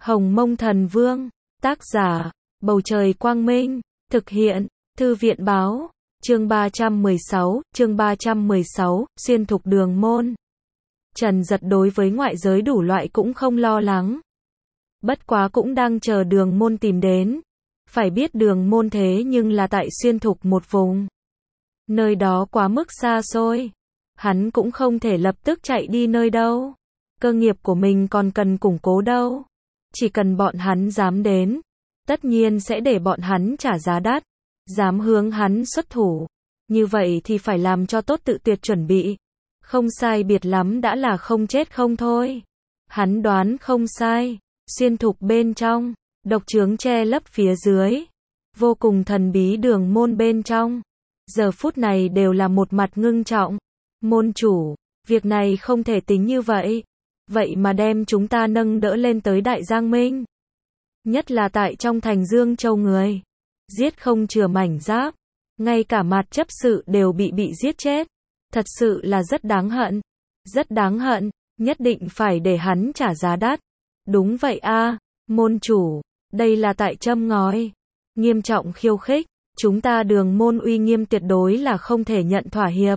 Hồng Mông Thần Vương, tác giả, Bầu Trời Quang Minh, thực hiện, Thư viện Báo, chương 316, xuyên thục đường môn. Trần Giật đối với ngoại giới đủ loại cũng không lo lắng. Bất quá cũng đang chờ đường môn tìm đến. Phải biết đường môn thế nhưng là tại xuyên thục một vùng. Nơi đó quá mức xa xôi. Hắn cũng không thể lập tức chạy đi nơi đâu. Cơ nghiệp của mình còn cần củng cố đâu. Chỉ cần bọn hắn dám đến, tất nhiên sẽ để bọn hắn trả giá đắt. Dám hướng hắn xuất thủ. Như vậy thì phải làm cho tốt tự tuyệt chuẩn bị. Không sai biệt lắm đã là không chết không thôi. Hắn đoán không sai. Xuyên thục bên trong, độc chướng che lấp phía dưới. Vô cùng thần bí đường môn bên trong. Giờ phút này đều là một mặt ngưng trọng. Môn chủ, việc này không thể tính như vậy. Vậy mà đem chúng ta nâng đỡ lên tới Đại Giang Minh. Nhất là tại trong thành Dương Châu người. Giết không chừa mảnh giáp. Ngay cả mặt chấp sự đều bị giết chết. Thật sự là rất đáng hận. Rất đáng hận, nhất định phải để hắn trả giá đắt. Đúng vậy a, môn chủ, đây là tại châm ngòi. Nghiêm trọng khiêu khích, chúng ta đường môn uy nghiêm tuyệt đối là không thể nhận thỏa hiệp.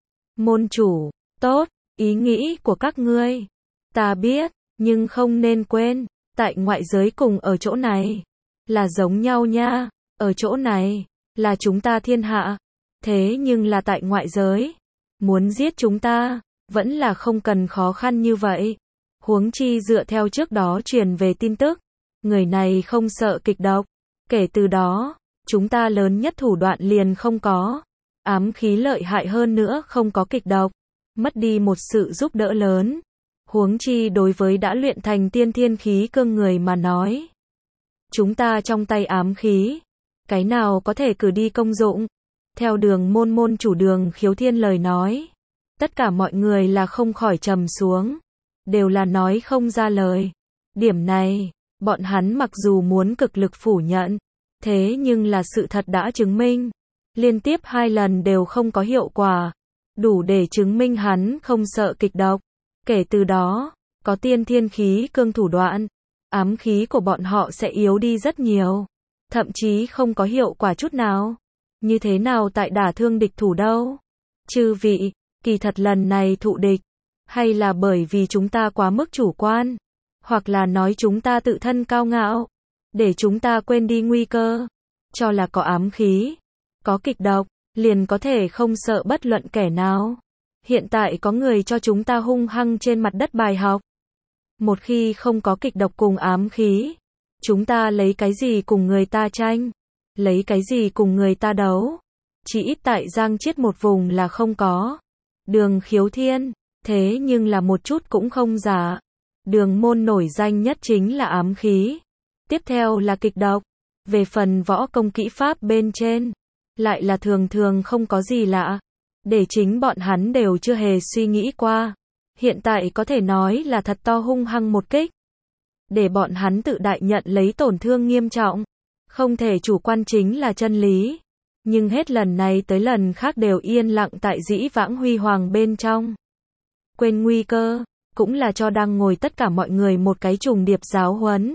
Môn chủ, tốt, ý nghĩ của các ngươi. Ta biết, nhưng không nên quên, tại ngoại giới cùng ở chỗ này, là giống nhau nha, ở chỗ này, là chúng ta thiên hạ. Thế nhưng là tại ngoại giới, muốn giết chúng ta, vẫn là không cần khó khăn như vậy. Huống chi dựa theo trước đó truyền về tin tức, người này không sợ kịch độc. Kể từ đó, chúng ta lớn nhất thủ đoạn liền không có. Ám khí lợi hại hơn nữa không có kịch độc. Mất đi một sự giúp đỡ lớn. Huống chi đối với đã luyện thành tiên thiên khí cương người mà nói. Chúng ta trong tay ám khí, cái nào có thể cử đi công dụng. Theo đường môn chủ Đường Khiếu Thiên lời nói, tất cả mọi người là không khỏi trầm xuống. Đều là nói không ra lời. Điểm này, bọn hắn mặc dù muốn cực lực phủ nhận, thế nhưng là sự thật đã chứng minh. Liên tiếp 2 lần đều không có hiệu quả. Đủ để chứng minh hắn không sợ kịch độc. Kể từ đó, có tiên thiên khí cương thủ đoạn, ám khí của bọn họ sẽ yếu đi rất nhiều. Thậm chí không có hiệu quả chút nào. Như thế nào tại đả thương địch thủ đâu? Chư vị, kỳ thật lần này thụ địch, hay là bởi vì chúng ta quá mức chủ quan, hoặc là nói chúng ta tự thân cao ngạo, để chúng ta quên đi nguy cơ, cho là có ám khí, có kịch độc, liền có thể không sợ bất luận kẻ nào. Hiện tại có người cho chúng ta hung hăng trên mặt đất bài học. Một khi không có kịch độc cùng ám khí, chúng ta lấy cái gì cùng người ta tranh, lấy cái gì cùng người ta đấu. Chỉ ít tại Giang Chiết một vùng là không có. Đường Khiếu Thiên, thế nhưng là một chút cũng không giả. Đường môn nổi danh nhất chính là ám khí. Tiếp theo là kịch độc. Về phần võ công kỹ pháp bên trên, lại là thường không có gì lạ. Để chính bọn hắn đều chưa hề suy nghĩ qua. Hiện tại có thể nói là thật to hung hăng một kích. Để bọn hắn tự đại nhận lấy tổn thương nghiêm trọng. Không thể chủ quan chính là chân lý. Nhưng hết lần này tới lần khác đều yên lặng tại dĩ vãng huy hoàng bên trong. Quên nguy cơ, cũng là cho đang ngồi tất cả mọi người một cái trùng điệp giáo huấn.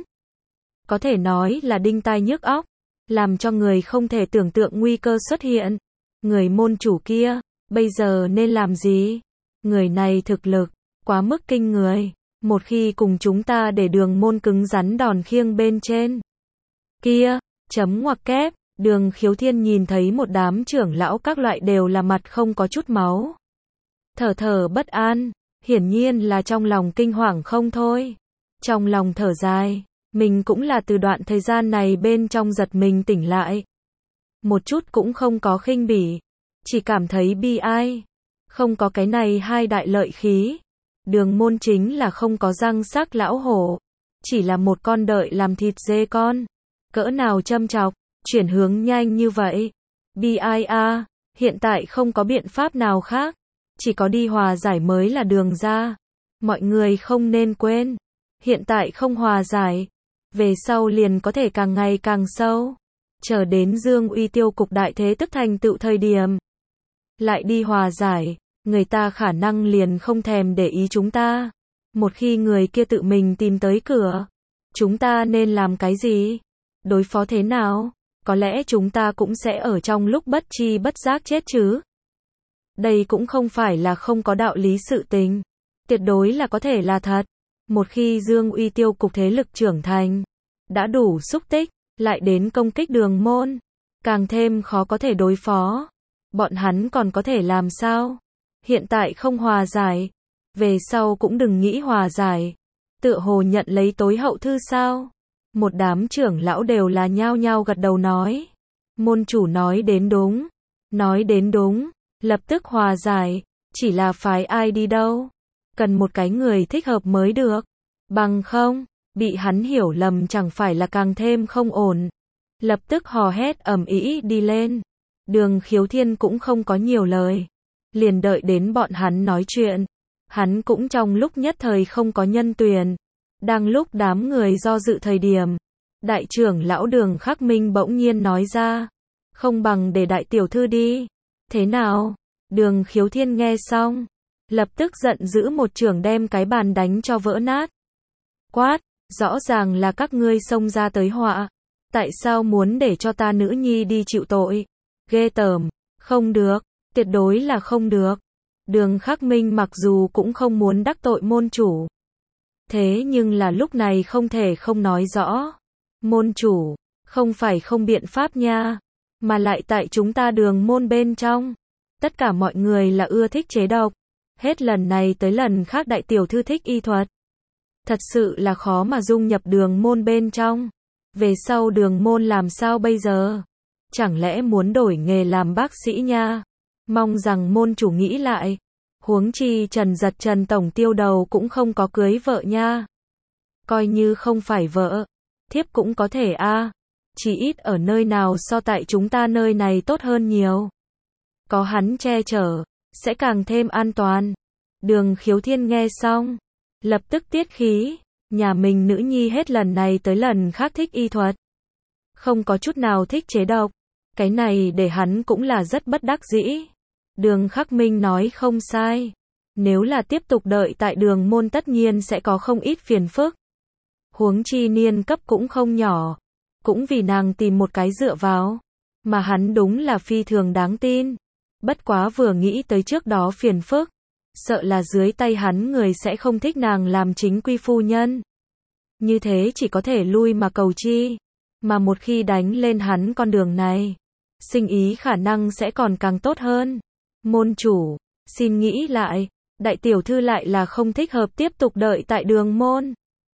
Có thể nói là đinh tai nhức óc, làm cho người không thể tưởng tượng nguy cơ xuất hiện. Người môn chủ kia, bây giờ nên làm gì? Người này thực lực, quá mức kinh người. Một khi cùng chúng ta để đường môn cứng rắn đòn khiêng bên trên. Kia, chấm ngoặc kép, Đường Khiếu Thiên nhìn thấy một đám trưởng lão các loại đều là mặt không có chút máu. Thở bất an, hiển nhiên là trong lòng kinh hoàng không thôi. Trong lòng thở dài, mình cũng là từ đoạn thời gian này bên trong giật mình tỉnh lại. Một chút cũng không có khinh bỉ, chỉ cảm thấy bi ai. Không có cái này 2 đại lợi khí. Đường môn chính là không có răng sắc lão hổ. Chỉ là một con đợi làm thịt dê con. Cỡ nào châm chọc, chuyển hướng nhanh như vậy. Bi ai a, hiện tại không có biện pháp nào khác. Chỉ có đi hòa giải mới là đường ra. Mọi người không nên quên. Hiện tại không hòa giải. Về sau liền có thể càng ngày càng sâu. Chờ đến Dương Uy tiêu cục đại thế tức thành tựu thời điểm. Lại đi hòa giải. Người ta khả năng liền không thèm để ý chúng ta. Một khi người kia tự mình tìm tới cửa. Chúng ta nên làm cái gì? Đối phó thế nào? Có lẽ chúng ta cũng sẽ ở trong lúc bất tri bất giác chết chứ. Đây cũng không phải là không có đạo lý sự tình. Tuyệt đối là có thể là thật. Một khi Dương Uy tiêu cục thế lực trưởng thành, đã đủ xúc tích, lại đến công kích Đường Môn, càng thêm khó có thể đối phó. Bọn hắn còn có thể làm sao? Hiện tại không hòa giải, về sau cũng đừng nghĩ hòa giải. Tựa hồ nhận lấy tối hậu thư sao? Một đám trưởng lão đều là nhao nhao gật đầu nói. Môn chủ nói đến đúng. Nói đến đúng. Lập tức hòa giải. Chỉ là phái ai đi đâu? Cần một cái người thích hợp mới được. Bằng không, bị hắn hiểu lầm chẳng phải là càng thêm không ổn. Lập tức hò hét ầm ĩ đi lên. Đường Khiếu Thiên cũng không có nhiều lời. Liền đợi đến bọn hắn nói chuyện. Hắn cũng trong lúc nhất thời không có nhân tuyển. Đang lúc đám người do dự thời điểm, đại trưởng lão Đường Khắc Minh bỗng nhiên nói ra, không bằng để đại tiểu thư đi. Thế nào? Đường Khiếu Thiên nghe xong, lập tức giận dữ một chưởng đem cái bàn đánh cho vỡ nát. Quát, rõ ràng là các ngươi xông ra tới họa. Tại sao muốn để cho ta nữ nhi đi chịu tội? Ghê tởm, không được, tuyệt đối là không được. Đường Khắc Minh mặc dù cũng không muốn đắc tội môn chủ. Thế nhưng là lúc này không thể không nói rõ. Môn chủ, không phải không biện pháp nha, mà lại tại chúng ta Đường môn bên trong. Tất cả mọi người là ưa thích chế độc. Hết lần này tới lần khác đại tiểu thư thích y thuật. Thật sự là khó mà dung nhập Đường môn bên trong. Về sau Đường môn làm sao bây giờ? Chẳng lẽ muốn đổi nghề làm bác sĩ nha? Mong rằng môn chủ nghĩ lại. Huống chi Trần Giật Trần tổng tiêu đầu cũng không có cưới vợ nha. Coi như không phải vợ, thiếp cũng có thể a. Chỉ ít ở nơi nào so tại chúng ta nơi này tốt hơn nhiều. Có hắn che chở, sẽ càng thêm an toàn. Đường Khiếu Thiên nghe xong, lập tức tiết khí. Nhà mình nữ nhi hết lần này tới lần khác thích y thuật, không có chút nào thích chế độc. Cái này để hắn cũng là rất bất đắc dĩ. Đường Khắc Minh nói không sai. Nếu là tiếp tục đợi tại Đường môn tất nhiên sẽ có không ít phiền phức. Huống chi niên cấp cũng không nhỏ. Cũng vì nàng tìm một cái dựa vào. Mà hắn đúng là phi thường đáng tin. Bất quá vừa nghĩ tới trước đó phiền phức. Sợ là dưới tay hắn người sẽ không thích nàng làm chính quy phu nhân. Như thế chỉ có thể lui mà cầu chi. Mà một khi đánh lên hắn con đường này, sinh ý khả năng sẽ còn càng tốt hơn. Môn chủ, xin nghĩ lại, đại tiểu thư lại là không thích hợp tiếp tục đợi tại Đường môn.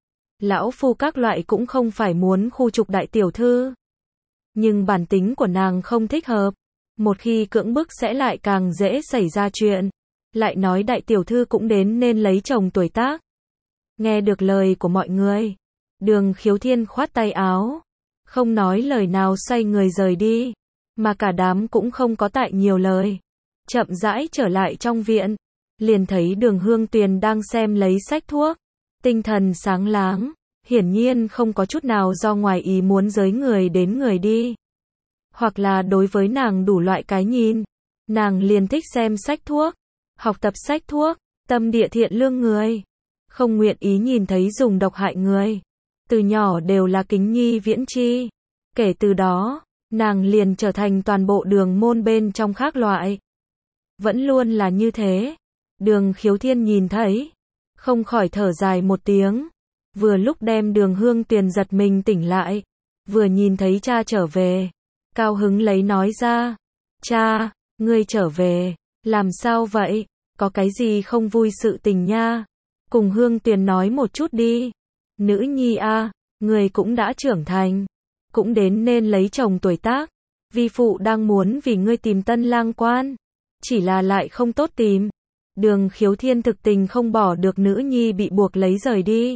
Lão phu các loại cũng không phải muốn khu trục đại tiểu thư. Nhưng bản tính của nàng không thích hợp. Một khi cưỡng bức sẽ lại càng dễ xảy ra chuyện. Lại nói đại tiểu thư cũng đến nên lấy chồng tuổi tác. Nghe được lời của mọi người, Đường Khiếu Thiên khoát tay áo, không nói lời nào xoay người rời đi. Mà cả đám cũng không có tại nhiều lời. Chậm rãi trở lại trong viện, liền thấy Đường Hương Tuyền đang xem lấy sách thuốc, tinh thần sáng láng, hiển nhiên không có chút nào do ngoài ý muốn giới người đến người đi. Hoặc là đối với nàng đủ loại cái nhìn, nàng liền thích xem sách thuốc, học tập sách thuốc, tâm địa thiện lương người, không nguyện ý nhìn thấy dùng độc hại người. Từ nhỏ đều là kính nhi viễn chi. Kể từ đó, nàng liền trở thành toàn bộ Đường môn bên trong khác loại. Vẫn luôn là như thế. Đường Khiếu Thiên nhìn thấy, không khỏi thở dài một tiếng. Vừa lúc đem Đường Hương Tuyền giật mình tỉnh lại, vừa nhìn thấy cha trở về, cao hứng lấy nói ra, cha, ngươi trở về, làm sao vậy, có cái gì không vui sự tình nha, cùng Hương Tuyền nói một chút đi. Nữ nhi a, ngươi cũng đã trưởng thành, cũng đến nên lấy chồng tuổi tác, vi phụ đang muốn vì ngươi tìm tân lang quan, chỉ là lại không tốt tìm. Đường Khiếu Thiên thực tình không bỏ được nữ nhi bị buộc lấy rời đi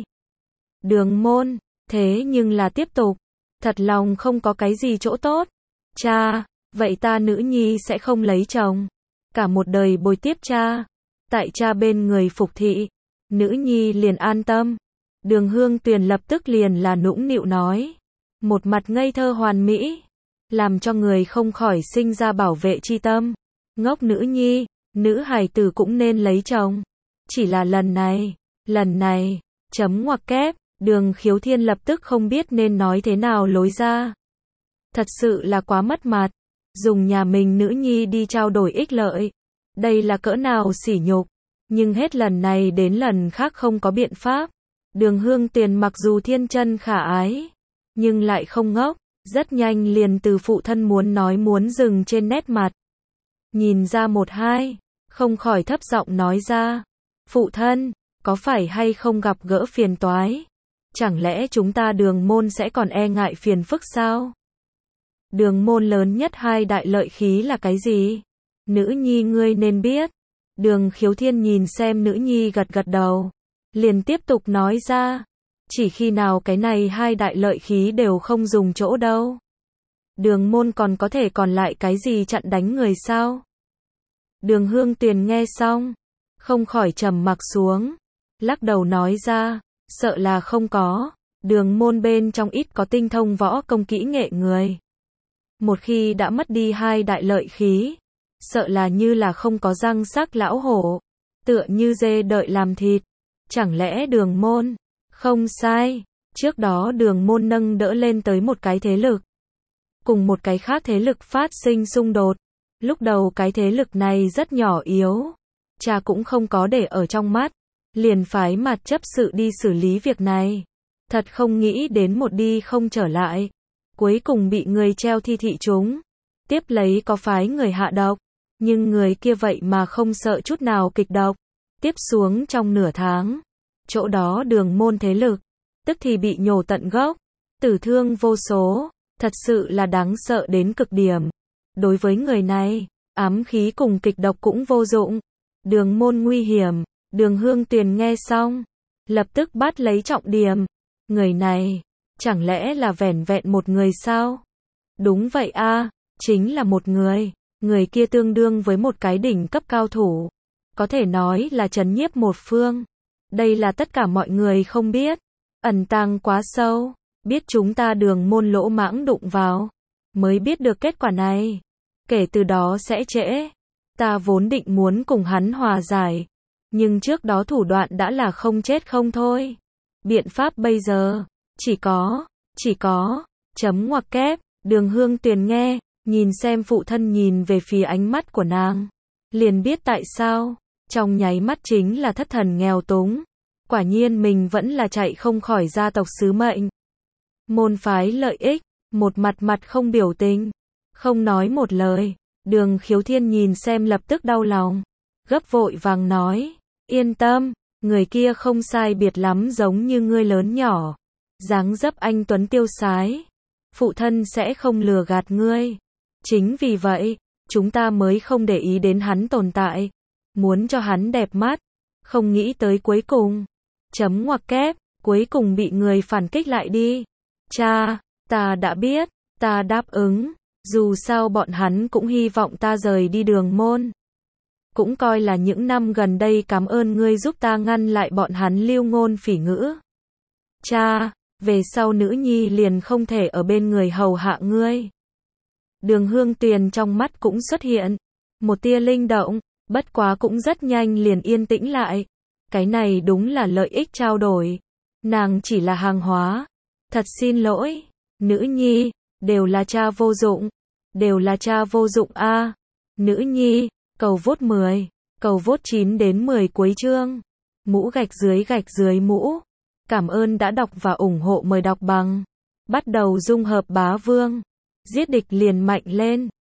Đường môn, thế nhưng là tiếp tục, thật lòng không có cái gì chỗ tốt. Cha, vậy ta nữ nhi sẽ không lấy chồng, cả một đời bồi tiếp cha, tại cha bên người phục thị, nữ nhi liền an tâm. Đường Hương Tuyền lập tức liền là nũng nịu nói, một mặt ngây thơ hoàn mỹ, làm cho người không khỏi sinh ra bảo vệ chi tâm. Ngốc nữ nhi, nữ hài tử cũng nên lấy chồng, chỉ là lần này, chấm ngoặc kép, Đường Khiếu Thiên lập tức không biết nên nói thế nào lối ra. Thật sự là quá mất mặt, dùng nhà mình nữ nhi đi trao đổi ích lợi. Đây là cỡ nào sỉ nhục, nhưng hết lần này đến lần khác không có biện pháp. Đường Hương Tuyền mặc dù thiên chân khả ái, nhưng lại không ngốc, rất nhanh liền từ phụ thân muốn nói muốn dừng trên nét mặt. Nhìn ra một hai, không khỏi thấp giọng nói ra, phụ thân, có phải hay không gặp gỡ phiền toái? Chẳng lẽ chúng ta Đường môn sẽ còn e ngại phiền phức sao? Đường môn lớn nhất hai đại lợi khí là cái gì? Nữ nhi ngươi nên biết. Đường Khiếu Thiên nhìn xem nữ nhi gật gật đầu, liền tiếp tục nói ra, chỉ khi nào cái này hai đại lợi khí đều không dùng chỗ đâu. Đường môn còn có thể còn lại cái gì chặn đánh người sao? Đường Hương Tuyền nghe xong, không khỏi trầm mặc xuống, lắc đầu nói ra, sợ là không có, đường môn bên trong ít có tinh thông võ công kỹ nghệ người. Một khi đã mất đi hai đại lợi khí, sợ là như là không có răng sắc lão hổ, tựa như dê đợi làm thịt. Chẳng lẽ Đường môn? Không sai, trước đó Đường môn nâng đỡ lên tới một cái thế lực, cùng một cái khác thế lực phát sinh xung đột. Lúc đầu cái thế lực này rất nhỏ yếu, cha cũng không có để ở trong mắt, liền phái mặt chấp sự đi xử lý việc này. Thật không nghĩ đến một đi không trở lại, cuối cùng bị người treo thi thị chúng. Tiếp lấy có phái người hạ độc, nhưng người kia vậy mà không sợ chút nào kịch độc. Tiếp xuống trong nửa tháng, chỗ đó Đường môn thế lực, tức thì bị nhổ tận gốc, tử thương vô số, thật sự là đáng sợ đến cực điểm. Đối với người này, ám khí cùng kịch độc cũng vô dụng. Đường môn nguy hiểm. Đường Hương Tuyền nghe xong, lập tức bắt lấy trọng điểm. Người này, chẳng lẽ là vẻn vẹn một người sao? Đúng vậy a, chính là một người. Người kia tương đương với một cái đỉnh cấp cao thủ, có thể nói là trấn nhiếp một phương. Đây là tất cả mọi người không biết, ẩn tàng quá sâu, biết chúng ta Đường môn lỗ mãng đụng vào, mới biết được kết quả này. Kể từ đó sẽ trễ. Ta vốn định muốn cùng hắn hòa giải, nhưng trước đó thủ đoạn đã là không chết không thôi. Biện pháp bây giờ, chỉ có, chấm ngoặc kép. Đường Hương Tuyền nghe, nhìn xem phụ thân nhìn về phía ánh mắt của nàng, liền biết tại sao, trong nháy mắt chính là thất thần nghèo túng. Quả nhiên mình vẫn là chạy không khỏi gia tộc sứ mệnh. Môn phái lợi ích, một mặt không biểu tình, không nói một lời. Đường Khiếu Thiên nhìn xem lập tức đau lòng, gấp vội vàng nói, yên tâm, người kia không sai biệt lắm giống như ngươi lớn nhỏ, dáng dấp anh tuấn tiêu sái, phụ thân sẽ không lừa gạt ngươi. Chính vì vậy, chúng ta mới không để ý đến hắn tồn tại, muốn cho hắn đẹp mắt, không nghĩ tới cuối cùng, chấm ngoặc kép, cuối cùng bị người phản kích lại đi. Cha, ta đã biết, ta đáp ứng. Dù sao bọn hắn cũng hy vọng ta rời đi Đường môn. Cũng coi là những năm gần đây cảm ơn ngươi giúp ta ngăn lại bọn hắn lưu ngôn phỉ ngữ. Cha, về sau nữ nhi liền không thể ở bên người hầu hạ ngươi. Đường Hương Tuyền trong mắt cũng xuất hiện một tia linh động, bất quá cũng rất nhanh liền yên tĩnh lại. Cái này đúng là lợi ích trao đổi. Nàng chỉ là hàng hóa. Thật xin lỗi, nữ nhi, đều là cha vô dụng. Đều là cha vô dụng a. Nữ nhi, cầu vốt 10, cầu vốt 9 đến 10 cuối chương. Mũ gạch dưới mũ. Cảm ơn đã đọc và ủng hộ, mời đọc bằng. Bắt đầu dung hợp bá vương. Giết địch liền mạnh lên.